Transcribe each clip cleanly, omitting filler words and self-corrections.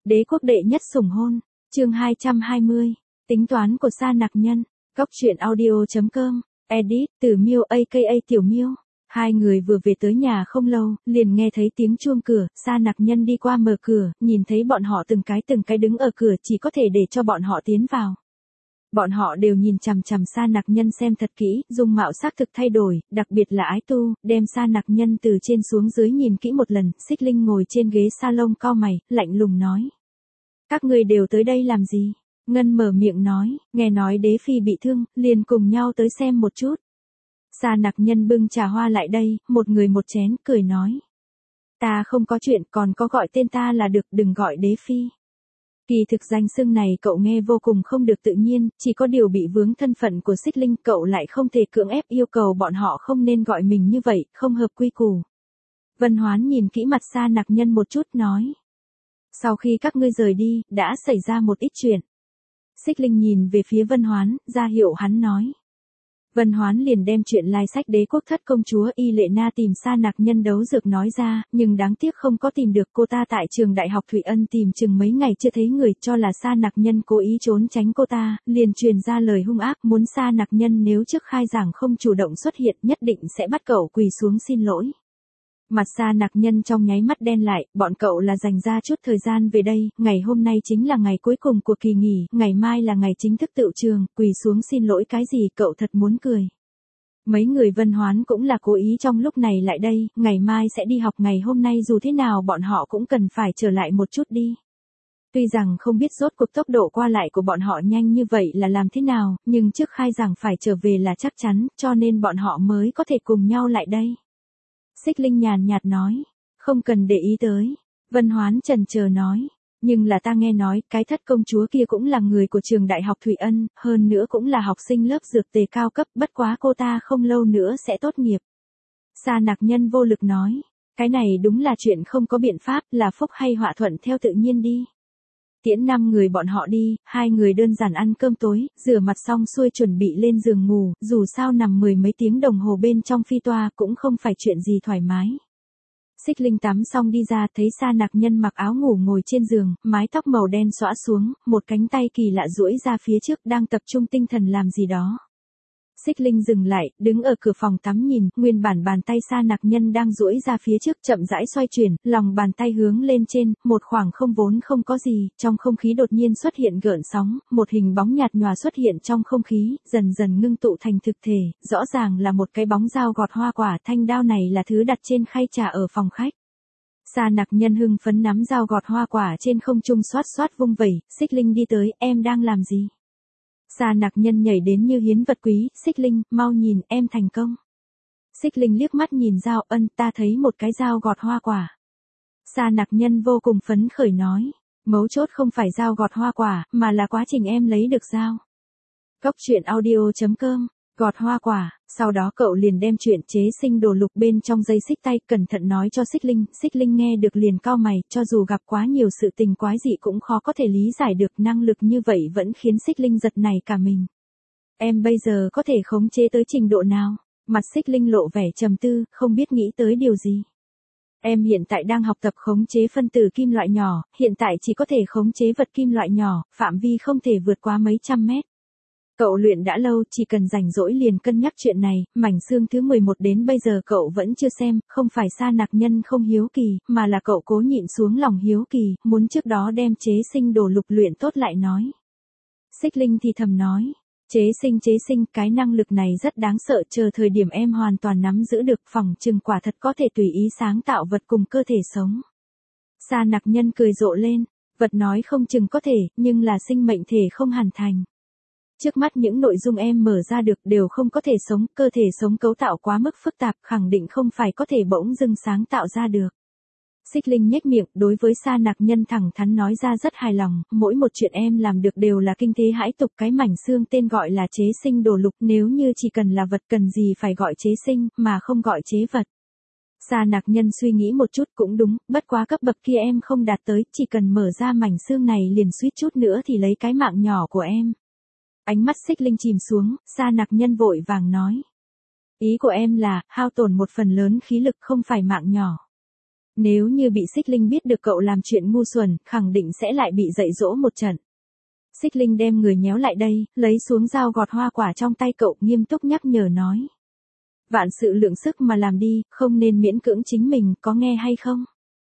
Đế quốc đệ nhất sủng hôn, chương 220, tính toán của Sa Nặc Nhân, Góc truyện audio.com, edit, từ Miêu aka Tiểu Miêu. Hai người vừa về tới nhà không lâu, liền nghe thấy tiếng chuông cửa, Sa Nặc Nhân đi qua mở cửa, nhìn thấy bọn họ từng cái đứng ở cửa chỉ có thể để cho bọn họ tiến vào. Bọn họ đều nhìn chằm chằm Sa Nặc Nhân xem thật kỹ, dung mạo xác thực thay đổi, đặc biệt là ái tu, đem Sa Nặc Nhân từ trên xuống dưới nhìn kỹ một lần, Xích Linh ngồi trên ghế salon cau mày, lạnh lùng nói. Các ngươi đều tới đây làm gì? Ngân mở miệng nói, nghe nói đế phi bị thương, liền cùng nhau tới xem một chút. Sa Nặc Nhân bưng trà hoa lại đây, một người một chén, cười nói. Ta không có chuyện, còn có gọi tên ta là được, đừng gọi đế phi. Kỳ thực danh xưng này cậu nghe vô cùng không được tự nhiên, chỉ có điều bị vướng thân phận của Xích Linh, cậu lại không thể cưỡng ép yêu cầu bọn họ không nên gọi mình như vậy, không hợp quy củ. Vân Hoán nhìn kỹ mặt Sa Nặc Nhân một chút nói. Sau khi các ngươi rời đi, đã xảy ra một ít chuyện. Xích Linh nhìn về phía Vân Hoán, ra hiệu hắn nói. Vân Hoán liền đem chuyện lai sách đế quốc thất công chúa Y Lệ Na tìm Sa Nặc Nhân đấu dược nói ra, nhưng đáng tiếc không có tìm được cô ta tại trường đại học Thủy Ân tìm chừng mấy ngày chưa thấy người, cho là Sa Nặc Nhân cố ý trốn tránh cô ta, liền truyền ra lời hung ác muốn Sa Nặc Nhân nếu trước khai giảng không chủ động xuất hiện nhất định sẽ bắt cậu quỳ xuống xin lỗi. Mặt Sa Nặc Nhân trong nháy mắt đen lại, bọn cậu là dành ra chút thời gian về đây, ngày hôm nay chính là ngày cuối cùng của kỳ nghỉ, ngày mai là ngày chính thức tựu trường, quỳ xuống xin lỗi cái gì, cậu thật muốn cười. Mấy người Vân Hoán cũng là cố ý trong lúc này lại đây, ngày mai sẽ đi học, ngày hôm nay dù thế nào bọn họ cũng cần phải trở lại một chút đi. Tuy rằng không biết rốt cuộc tốc độ qua lại của bọn họ nhanh như vậy là làm thế nào, nhưng trước khai giảng phải trở về là chắc chắn, cho nên bọn họ mới có thể cùng nhau lại đây. Xích Linh nhàn nhạt nói, không cần để ý tới. Vân Hoán chần chờ nói, nhưng là ta nghe nói, cái thất công chúa kia cũng là người của trường đại học Thủy Ân, hơn nữa cũng là học sinh lớp dược tề cao cấp, bất quá cô ta không lâu nữa sẽ tốt nghiệp. Sa Nặc Nhân vô lực nói, cái này đúng là chuyện không có biện pháp, là phúc hay họa thuận theo tự nhiên đi. Tiễn 5 người bọn họ đi, 2 người đơn giản ăn cơm tối, rửa mặt xong xuôi chuẩn bị lên giường ngủ, dù sao nằm 10 mấy tiếng đồng hồ bên trong phi toa cũng không phải chuyện gì thoải mái. Xích Linh tắm xong đi ra thấy Sa Nặc Nhân mặc áo ngủ ngồi trên giường, mái tóc màu đen xõa xuống, một cánh tay kỳ lạ duỗi ra phía trước đang tập trung tinh thần làm gì đó. Xích Linh dừng lại, đứng ở cửa phòng tắm nhìn, nguyên bản bàn tay Sa Nặc Nhân đang duỗi ra phía trước chậm rãi xoay chuyển, lòng bàn tay hướng lên trên, một khoảng không vốn không có gì, trong không khí đột nhiên xuất hiện gợn sóng, một hình bóng nhạt nhòa xuất hiện trong không khí, dần dần ngưng tụ thành thực thể, rõ ràng là một cái bóng dao gọt hoa quả, thanh đao này là thứ đặt trên khay trà ở phòng khách. Sa Nặc Nhân hưng phấn nắm dao gọt hoa quả trên không trung xoát xoát vung vẩy, Xích Linh đi tới, em đang làm gì? Sa Nặc Nhân nhảy đến như hiến vật quý, Xích Linh, mau nhìn, em thành công. Xích Linh liếc mắt nhìn dao, ta thấy một cái dao gọt hoa quả. Sa Nặc Nhân vô cùng phấn khởi nói, mấu chốt không phải dao gọt hoa quả, mà là quá trình em lấy được dao. Góc truyện audio.com, gọt hoa quả, sau đó cậu liền đem chuyện chế sinh đồ lục bên trong dây xích tay cẩn thận nói cho Xích Linh nghe được liền cau mày, cho dù gặp quá nhiều sự tình quái dị cũng khó có thể lý giải được, năng lực như vậy vẫn khiến Xích Linh giật nảy cả mình. Em bây giờ có thể khống chế tới trình độ nào? Mặt Xích Linh lộ vẻ trầm tư, không biết nghĩ tới điều gì. Em hiện tại đang học tập khống chế phân tử kim loại nhỏ, hiện tại chỉ có thể khống chế vật kim loại nhỏ, phạm vi không thể vượt quá mấy trăm mét. Cậu luyện đã lâu, chỉ cần rảnh rỗi liền cân nhắc chuyện này, mảnh xương thứ 11 đến bây giờ cậu vẫn chưa xem, không phải Sa Nặc Nhân không hiếu kỳ, mà là cậu cố nhịn xuống lòng hiếu kỳ, muốn trước đó đem chế sinh đồ lục luyện tốt lại nói. Xích Linh thì thầm nói, chế sinh, cái năng lực này rất đáng sợ, chờ thời điểm em hoàn toàn nắm giữ được, phỏng chừng quả thật có thể tùy ý sáng tạo vật cùng cơ thể sống. Sa Nặc Nhân cười rộ lên, vật nói không chừng có thể, nhưng là sinh mệnh thể không hẳn thành. Trước mắt những nội dung em mở ra được đều không có thể sống, cơ thể sống cấu tạo quá mức phức tạp, khẳng định không phải có thể bỗng dưng sáng tạo ra được. Xích Linh nhếch miệng, đối với Sa Nặc Nhân thẳng thắn nói ra rất hài lòng, mỗi một chuyện em làm được đều là kinh thế hãi tục, cái mảnh xương tên gọi là chế sinh đồ lục, nếu như chỉ cần là vật cần gì phải gọi chế sinh, mà không gọi chế vật. Sa Nặc Nhân suy nghĩ một chút cũng đúng, bất quá cấp bậc kia em không đạt tới, chỉ cần mở ra mảnh xương này liền suýt chút nữa thì lấy cái mạng nhỏ của em. Ánh mắt Xích Linh chìm xuống, Sa Nặc Nhân vội vàng nói. Ý của em là, hao tổn một phần lớn khí lực không phải mạng nhỏ. Nếu như bị Xích Linh biết được cậu làm chuyện ngu xuẩn, khẳng định sẽ lại bị dạy dỗ một trận. Xích Linh đem người nhéo lại đây, lấy xuống dao gọt hoa quả trong tay cậu, nghiêm túc nhắc nhở nói. Vạn sự lượng sức mà làm đi, không nên miễn cưỡng chính mình, có nghe hay không?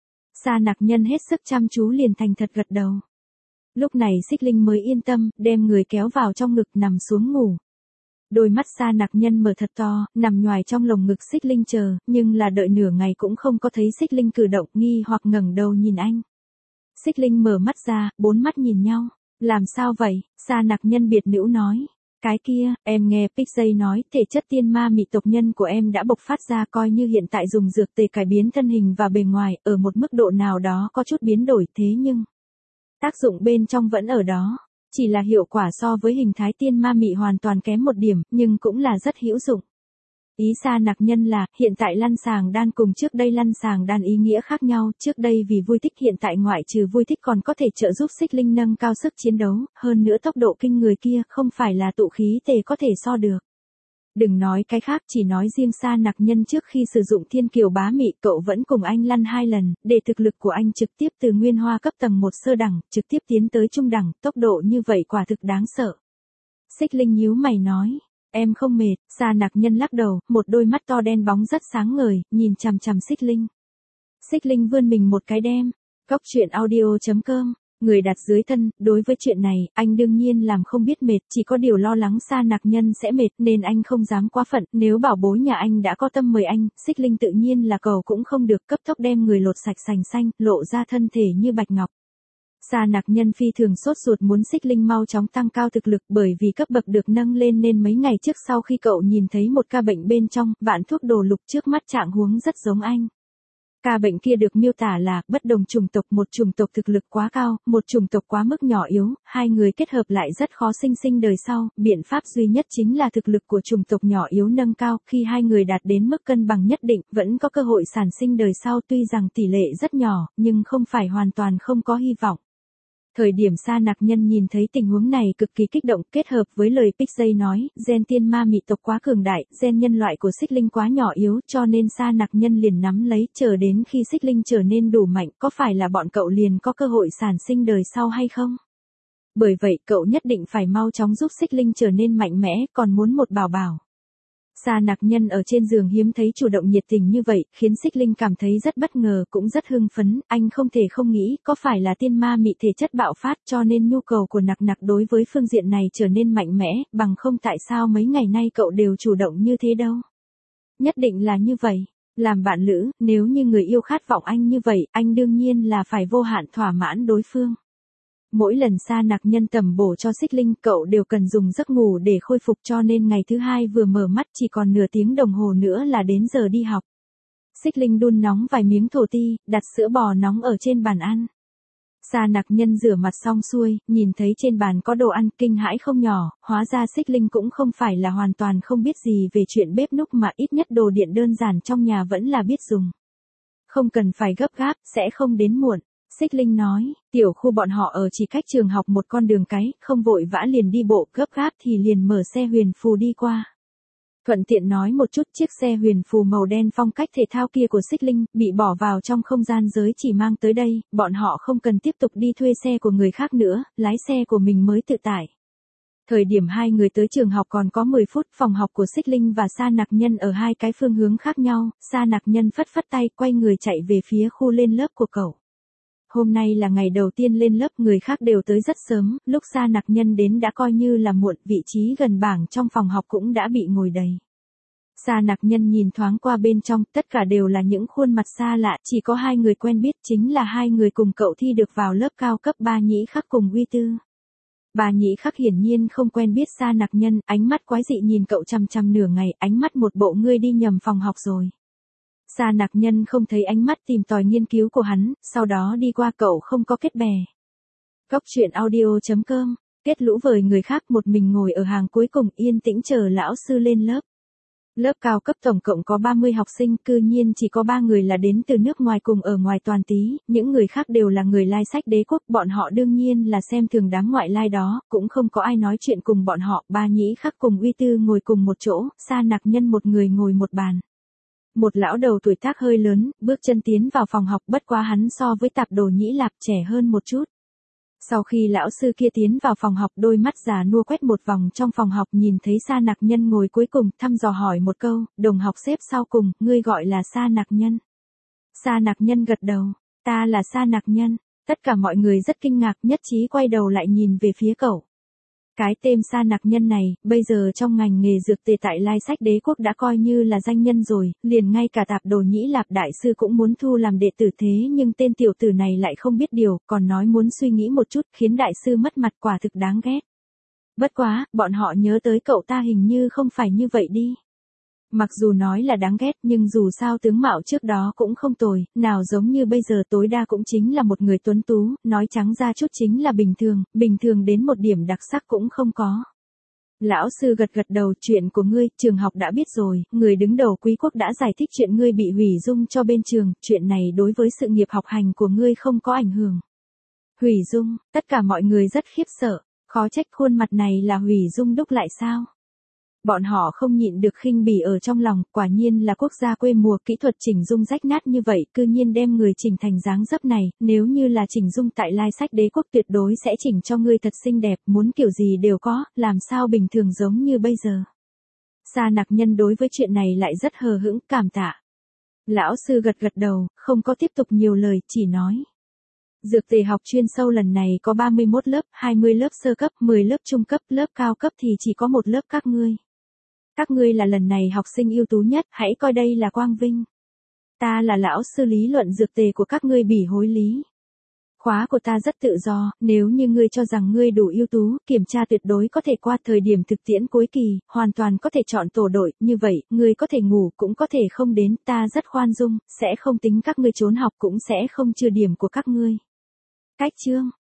Sa Nặc Nhân hết sức chăm chú liền thành thật gật đầu. Lúc này Xích Linh mới yên tâm, đem người kéo vào trong ngực nằm xuống ngủ. Đôi mắt Sa Nặc Nhân mở thật to, nằm nhoài trong lồng ngực Xích Linh chờ, nhưng là đợi nửa ngày cũng không có thấy Xích Linh cử động, nghi hoặc ngẩng đầu nhìn anh. Xích Linh mở mắt ra, bốn mắt nhìn nhau. Làm sao vậy? Sa Nặc Nhân biệt nữ nói. Cái kia, em nghe Pixay nói, thể chất tiên ma mị tộc nhân của em đã bộc phát ra, coi như hiện tại dùng dược tề cải biến thân hình và bề ngoài, ở một mức độ nào đó có chút biến đổi, thế nhưng tác dụng bên trong vẫn ở đó. Chỉ là hiệu quả so với hình thái tiên ma mị hoàn toàn kém một điểm, nhưng cũng là rất hữu dụng. Ý Sa Nặc Nhân là, hiện tại lăn sàng đan cùng trước đây lăn sàng đan ý nghĩa khác nhau, trước đây vì vui thích, hiện tại ngoại trừ vui thích còn có thể trợ giúp Xích Linh nâng cao sức chiến đấu, hơn nữa tốc độ kinh người kia không phải là tụ khí tề có thể so được. Đừng nói cái khác, chỉ nói riêng Sa Nặc Nhân trước khi sử dụng thiên kiều bá mị, cậu vẫn cùng anh lăn 2 lần, để thực lực của anh trực tiếp từ nguyên hoa cấp tầng 1 sơ đẳng, trực tiếp tiến tới trung đẳng, tốc độ như vậy quả thực đáng sợ. Xích Linh nhíu mày nói. Em không mệt. Sa Nặc Nhân lắc đầu, một đôi mắt to đen bóng rất sáng ngời, nhìn chằm chằm Xích Linh. Xích Linh vươn mình một cái đem. Cốc truyện audio.com. Người đặt dưới thân, đối với chuyện này, anh đương nhiên làm không biết mệt, chỉ có điều lo lắng Sa Nặc Nhân sẽ mệt nên anh không dám quá phận, nếu bảo bối nhà anh đã có tâm mời anh, Xích Linh tự nhiên là cầu cũng không được, cấp tốc đem người lột sạch sành xanh, lộ ra thân thể như bạch ngọc. Sa Nặc Nhân phi thường sốt ruột muốn Xích Linh mau chóng tăng cao thực lực, bởi vì cấp bậc được nâng lên nên mấy ngày trước sau khi cậu nhìn thấy một ca bệnh bên trong, vạn thuốc đồ lục trước mắt trạng huống rất giống anh. Ca bệnh kia được miêu tả là, bất đồng chủng tộc, một chủng tộc thực lực quá cao, một chủng tộc quá mức nhỏ yếu, hai người kết hợp lại rất khó sinh đời sau, biện pháp duy nhất chính là thực lực của chủng tộc nhỏ yếu nâng cao, khi hai người đạt đến mức cân bằng nhất định, vẫn có cơ hội sản sinh đời sau, tuy rằng tỷ lệ rất nhỏ, nhưng không phải hoàn toàn không có hy vọng. Thời điểm Sa Nặc Nhân nhìn thấy tình huống này cực kỳ kích động, kết hợp với lời Pixay nói, gen tiên ma mị tộc quá cường đại, gen nhân loại của Xích Linh quá nhỏ yếu, cho nên Sa Nặc Nhân liền nắm lấy, chờ đến khi Xích Linh trở nên đủ mạnh, có phải là bọn cậu liền có cơ hội sản sinh đời sau hay không? Bởi vậy cậu nhất định phải mau chóng giúp Xích Linh trở nên mạnh mẽ, còn muốn một bảo bảo. Sa Nặc Nhân ở trên giường hiếm thấy chủ động nhiệt tình như vậy, khiến Xích Linh cảm thấy rất bất ngờ, cũng rất hưng phấn, anh không thể không nghĩ, có phải là tiên ma mị thể chất bạo phát cho nên nhu cầu của Nặc Nặc đối với phương diện này trở nên mạnh mẽ, bằng không tại sao mấy ngày nay cậu đều chủ động như thế đâu. Nhất định là như vậy, làm bạn lữ, nếu như người yêu khát vọng anh như vậy, anh đương nhiên là phải vô hạn thỏa mãn đối phương. Mỗi lần Sa Nặc Nhân tầm bổ cho Xích Linh, cậu đều cần dùng giấc ngủ để khôi phục, cho nên ngày thứ hai vừa mở mắt chỉ còn nửa tiếng đồng hồ nữa là đến giờ đi học. Xích Linh đun nóng vài miếng thổ ti, đặt sữa bò nóng ở trên bàn ăn. Sa Nặc Nhân rửa mặt xong xuôi, nhìn thấy trên bàn có đồ ăn, kinh hãi không nhỏ, hóa ra Xích Linh cũng không phải là hoàn toàn không biết gì về chuyện bếp núc mà ít nhất đồ điện đơn giản trong nhà vẫn là biết dùng. Không cần phải gấp gáp, sẽ không đến muộn. Xích Linh nói, tiểu khu bọn họ ở chỉ cách trường học một con đường cái, không vội vã liền đi bộ, gấp gáp thì liền mở xe huyền phù đi qua. Thuận tiện nói một chút, chiếc xe huyền phù màu đen phong cách thể thao kia của Xích Linh, bị bỏ vào trong không gian giới chỉ mang tới đây, bọn họ không cần tiếp tục đi thuê xe của người khác nữa, lái xe của mình mới tự tải. Thời điểm hai người tới trường học còn có 10 phút, phòng học của Xích Linh và Sa Nặc Nhân ở hai cái phương hướng khác nhau, Sa Nặc Nhân phất phất tay, quay người chạy về phía khu lên lớp của cậu. Hôm nay là ngày đầu tiên lên lớp, người khác đều tới rất sớm, lúc Sa Nặc Nhân đến đã coi như là muộn, vị trí gần bảng trong phòng học cũng đã bị ngồi đầy. Sa Nặc Nhân nhìn thoáng qua bên trong, tất cả đều là những khuôn mặt xa lạ, chỉ có hai người quen biết, chính là hai người cùng cậu thi được vào lớp cao cấp Ba Nhĩ Khắc cùng Uy Tư. Ba Nhĩ Khắc hiển nhiên không quen biết Sa Nặc Nhân, ánh mắt quái dị nhìn cậu chằm chằm nửa ngày, ánh mắt một bộ ngươi đi nhầm phòng học rồi. Sa Nặc Nhân không thấy ánh mắt tìm tòi nghiên cứu của hắn, sau đó đi qua, cậu không có kết bè. Cốc truyện audio.com, kết lũ với người khác, một mình ngồi ở hàng cuối cùng yên tĩnh chờ lão sư lên lớp. Lớp cao cấp tổng cộng có 30 học sinh, cư nhiên chỉ có 3 người là đến từ nước ngoài cùng ở ngoài toàn tí, những người khác đều là người lai sách đế quốc, bọn họ đương nhiên là xem thường đám ngoại lai đó, cũng không có ai nói chuyện cùng bọn họ, Ba Nhĩ Khắc cùng Uy Tư ngồi cùng một chỗ, Sa Nặc Nhân một người ngồi một bàn. Một lão đầu tuổi tác hơi lớn, bước chân tiến vào phòng học, bất quá hắn so với Tạp Đồ Nhĩ Lạp trẻ hơn một chút. Sau khi lão sư kia tiến vào phòng học, đôi mắt già nua quét một vòng trong phòng học, nhìn thấy Sa Nặc Nhân ngồi cuối cùng, thăm dò hỏi một câu, đồng học xếp sau cùng, ngươi gọi là Sa Nặc Nhân. Sa Nặc Nhân gật đầu, ta là Sa Nặc Nhân. Tất cả mọi người rất kinh ngạc, nhất trí quay đầu lại nhìn về phía cậu. Cái tên Sa Nặc Nhân này, bây giờ trong ngành nghề dược tề tại Lai Sách Đế Quốc đã coi như là danh nhân rồi, liền ngay cả Tạp Đồ Nhĩ Lạp đại sư cũng muốn thu làm đệ tử, thế nhưng tên tiểu tử này lại không biết điều, còn nói muốn suy nghĩ một chút, khiến đại sư mất mặt, quả thực đáng ghét. Bất quá, bọn họ nhớ tới cậu ta hình như không phải như vậy đi. Mặc dù nói là đáng ghét nhưng dù sao tướng mạo trước đó cũng không tồi, nào giống như bây giờ, tối đa cũng chính là một người tuấn tú, nói trắng ra chút chính là bình thường đến một điểm đặc sắc cũng không có. Lão sư gật gật đầu, chuyện của ngươi, trường học đã biết rồi, người đứng đầu Quý quốc đã giải thích chuyện ngươi bị hủy dung cho bên trường, chuyện này đối với sự nghiệp học hành của ngươi không có ảnh hưởng. Hủy dung, tất cả mọi người rất khiếp sợ, khó trách khuôn mặt này là hủy dung đúc lại sao? Bọn họ không nhịn được khinh bỉ ở trong lòng, quả nhiên là quốc gia quê mùa, kỹ thuật chỉnh dung rách nát như vậy, cư nhiên đem người chỉnh thành dáng dấp này, nếu như là chỉnh dung tại Lai Sách Đế Quốc tuyệt đối sẽ chỉnh cho ngươi thật xinh đẹp, muốn kiểu gì đều có, làm sao bình thường giống như bây giờ. Sa Nặc Nhân đối với chuyện này lại rất hờ hững, cảm tạ. Lão sư gật gật đầu, không có tiếp tục nhiều lời, chỉ nói. Dược tề học chuyên sâu lần này có 31 lớp, 20 lớp sơ cấp, 10 lớp trung cấp, lớp cao cấp thì chỉ có một lớp các ngươi. Các ngươi là lần này học sinh ưu tú nhất, hãy coi đây là quang vinh. Ta là lão sư lý luận dược tề của các ngươi bỉ hối lý. Khóa của ta rất tự do, nếu như ngươi cho rằng ngươi đủ ưu tú, kiểm tra tuyệt đối có thể qua, thời điểm thực tiễn cuối kỳ, hoàn toàn có thể chọn tổ đội, như vậy, ngươi có thể ngủ cũng có thể không đến, ta rất khoan dung, sẽ không tính các ngươi trốn học cũng sẽ không trừ điểm của các ngươi. Cách chương